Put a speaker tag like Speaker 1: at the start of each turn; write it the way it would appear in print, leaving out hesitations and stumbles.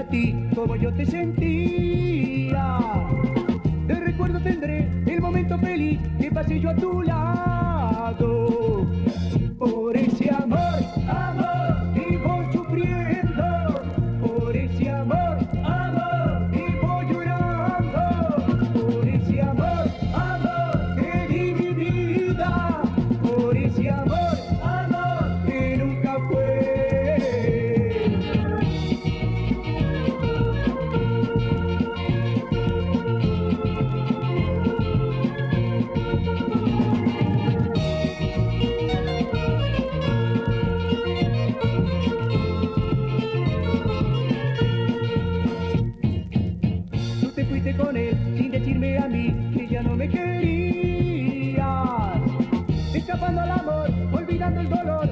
Speaker 1: ti como yo te sentía. De recuerdo tendré el momento feliz que pasé yo a tu lado. Por ese amor, amor, vivo sufriendo. Por ese amor, amor, vivo llorando. Por ese amor, amor, que di mi vida. Por ese amor, amor, que nunca fue. Tú te fuiste con él sin decirme a mí que ya no me querías. Escapando al amor, olvidando el dolor